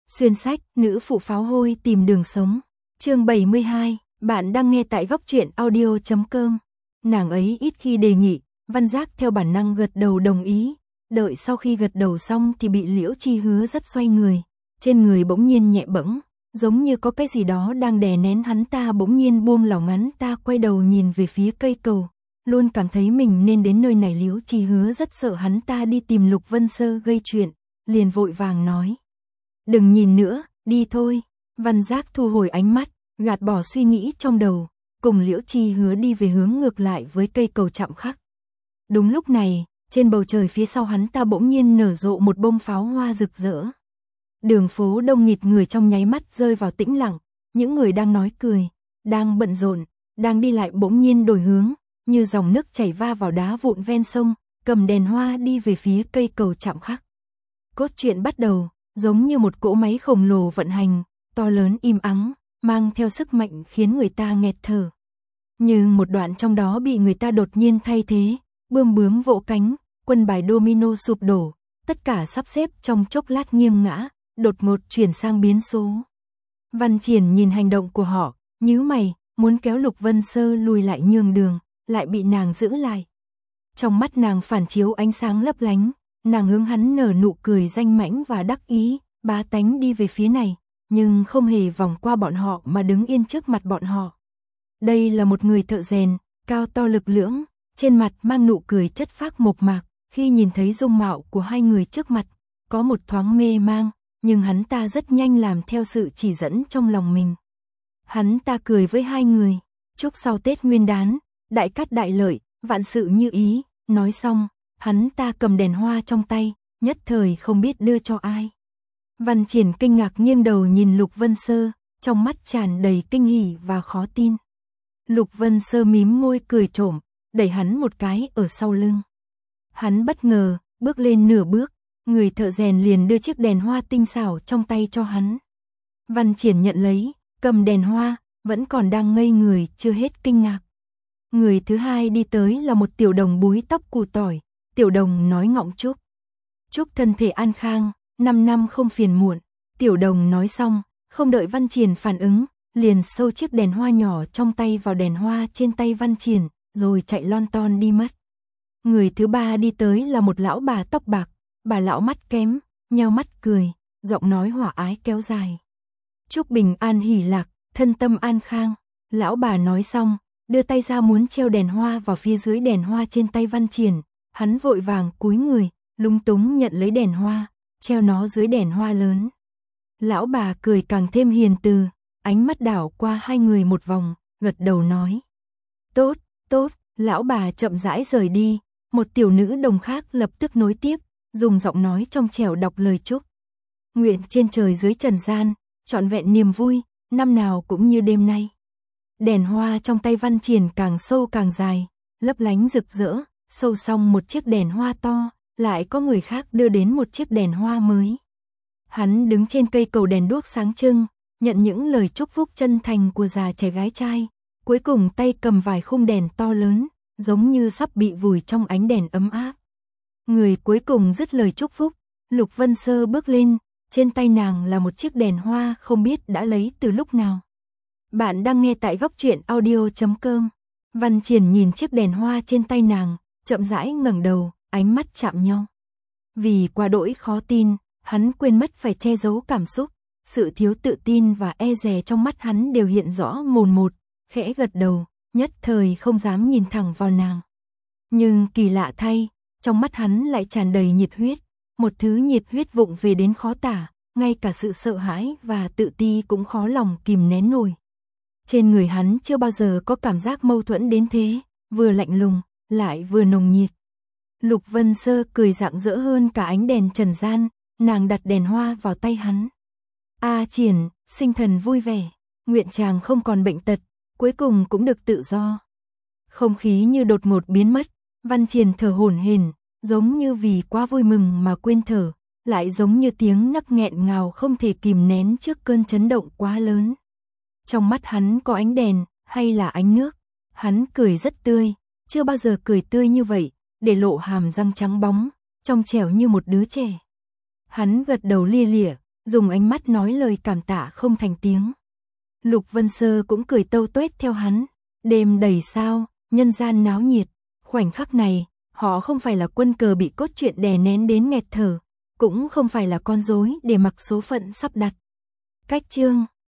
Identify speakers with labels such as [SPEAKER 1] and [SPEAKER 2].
[SPEAKER 1] Xuyên sách, nữ phụ pháo hôi tìm đường sống. Chương 72, bạn đang nghe tại góc truyện audio.com. Nàng ấy ít khi đề nghị, Văn Giác theo bản năng gật đầu đồng ý. Đợi sau khi gật đầu xong thì bị Liễu Chi Hứa rất xoay người. Trên người bỗng nhiên nhẹ bẫng, giống như có cái gì đó đang đè nén hắn ta, bỗng nhiên buông lỏng hắn ta quay đầu nhìn về phía cây cầu. Luôn cảm thấy mình nên đến nơi này. Liễu Chi Hứa rất sợ hắn ta đi tìm Lục Vân Sơ gây chuyện, liền vội vàng nói. Đừng nhìn nữa, đi thôi. Văn Giác thu hồi ánh mắt, gạt bỏ suy nghĩ trong đầu, cùng Liễu Chi Hứa đi về hướng ngược lại với cây cầu chạm khắc. Đúng lúc này, trên bầu trời phía sau hắn ta bỗng nhiên nở rộ một bông pháo hoa rực rỡ. Đường phố đông nghịt người trong nháy mắt rơi vào tĩnh lặng, những người đang nói cười, đang bận rộn, đang đi lại bỗng nhiên đổi hướng, như dòng nước chảy va vào đá vụn ven sông, cầm đèn hoa đi về phía cây cầu chạm khắc. Cốt truyện bắt đầu, giống như một cỗ máy khổng lồ vận hành, to lớn im ắng, mang theo sức mạnh khiến người ta nghẹt thở. Nhưng một đoạn trong đó bị người ta đột nhiên thay thế, bươm bướm vỗ cánh, quân bài domino sụp đổ, tất cả sắp xếp trong chốc lát nghiêng ngã, đột ngột chuyển sang biến số. Văn Triển nhìn hành động của họ, nhíu mày, muốn kéo Lục Vân Sơ lùi lại nhường đường, lại bị nàng giữ lại. Trong mắt nàng phản chiếu ánh sáng lấp lánh, nàng hướng hắn nở nụ cười danh mãnh và đắc ý, bá tánh đi về phía này, nhưng không hề vòng qua bọn họ mà đứng yên trước mặt bọn họ. Đây là một người thợ rèn, cao to lực lưỡng, trên mặt mang nụ cười chất phác mộc mạc, khi nhìn thấy dung mạo của hai người trước mặt, có một thoáng mê mang, nhưng hắn ta rất nhanh làm theo sự chỉ dẫn trong lòng mình. Hắn ta cười với hai người, chúc sau Tết Nguyên Đán, đại cát đại lợi, vạn sự như ý, nói xong, hắn ta cầm đèn hoa trong tay, nhất thời không biết đưa cho ai. Văn Triển kinh ngạc nghiêng đầu nhìn Lục Vân Sơ, trong mắt tràn đầy kinh hỉ và khó tin. Lục Vân Sơ mím môi cười trộm, đẩy hắn một cái ở sau lưng. Hắn bất ngờ, bước lên nửa bước, người thợ rèn liền đưa chiếc đèn hoa tinh xảo trong tay cho hắn. Văn Triển nhận lấy, cầm đèn hoa, vẫn còn đang ngây người chưa hết kinh ngạc. Người thứ hai đi tới là một tiểu đồng búi tóc cù tỏi, tiểu đồng nói ngọng chúc. Chúc thân thể an khang, 5 năm không phiền muộn. Tiểu đồng nói xong, không đợi Văn Triển phản ứng, liền sâu chiếc đèn hoa nhỏ trong tay vào đèn hoa trên tay Văn Triển, rồi chạy lon ton đi mất. Người thứ ba đi tới là một lão bà tóc bạc, bà lão mắt kém, nheo mắt cười, giọng nói hòa ái kéo dài. Chúc bình an hỷ lạc, thân tâm an khang. Lão bà nói xong, đưa tay ra muốn treo đèn hoa vào phía dưới đèn hoa trên tay Văn Triển, hắn vội vàng cúi người, lúng túng nhận lấy đèn hoa, treo nó dưới đèn hoa lớn. Lão bà cười càng thêm hiền từ, ánh mắt đảo qua hai người một vòng, gật đầu nói. Tốt, tốt, lão bà chậm rãi rời đi, một tiểu nữ đồng khác lập tức nối tiếp, dùng giọng nói trong trẻo đọc lời chúc. Nguyện trên trời dưới trần gian, trọn vẹn niềm vui, năm nào cũng như đêm nay. Đèn hoa trong tay Văn Triển càng sâu càng dài, lấp lánh rực rỡ, sâu xong một chiếc đèn hoa to, lại có người khác đưa đến một chiếc đèn hoa mới. Hắn đứng trên cây cầu đèn đuốc sáng trưng, nhận những lời chúc phúc chân thành của già trẻ gái trai, cuối cùng tay cầm vài khung đèn to lớn, giống như sắp bị vùi trong ánh đèn ấm áp. Người cuối cùng dứt lời chúc phúc, Lục Vân Sơ bước lên, trên tay nàng là một chiếc đèn hoa không biết đã lấy từ lúc nào. Bạn đang nghe tại góc truyện audio.com. Văn Triển nhìn chiếc đèn hoa trên tay nàng, chậm rãi ngẩng đầu, ánh mắt chạm nhau. Vì quá đỗi khó tin, hắn quên mất phải che giấu cảm xúc, sự thiếu tự tin và e dè trong mắt hắn đều hiện rõ mồn một, khẽ gật đầu, nhất thời không dám nhìn thẳng vào nàng. Nhưng kỳ lạ thay, trong mắt hắn lại tràn đầy nhiệt huyết, một thứ nhiệt huyết vụng về đến khó tả, ngay cả sự sợ hãi và tự ti cũng khó lòng kìm nén nổi. Trên người hắn chưa bao giờ có cảm giác mâu thuẫn đến thế, vừa lạnh lùng, lại vừa nồng nhiệt. Lục Vân Sơ cười rạng rỡ hơn cả ánh đèn trần gian, nàng đặt đèn hoa vào tay hắn. A Triển, sinh thần vui vẻ, nguyện chàng không còn bệnh tật, cuối cùng cũng được tự do. Không khí như đột ngột biến mất, Văn Triển thở hổn hển, giống như vì quá vui mừng mà quên thở, lại giống như tiếng nấc nghẹn ngào không thể kìm nén trước cơn chấn động quá lớn. Trong mắt hắn có ánh đèn, hay là ánh nước, hắn cười rất tươi, chưa bao giờ cười tươi như vậy, để lộ hàm răng trắng bóng, trong trẻo như một đứa trẻ. Hắn gật đầu lia lịa, dùng ánh mắt nói lời cảm tạ không thành tiếng. Lục Vân Sơ cũng cười tâu tuét theo hắn, đêm đầy sao, nhân gian náo nhiệt, khoảnh khắc này, họ không phải là quân cờ bị cốt truyện đè nén đến nghẹt thở, cũng không phải là con rối để mặc số phận sắp đặt. Cách chương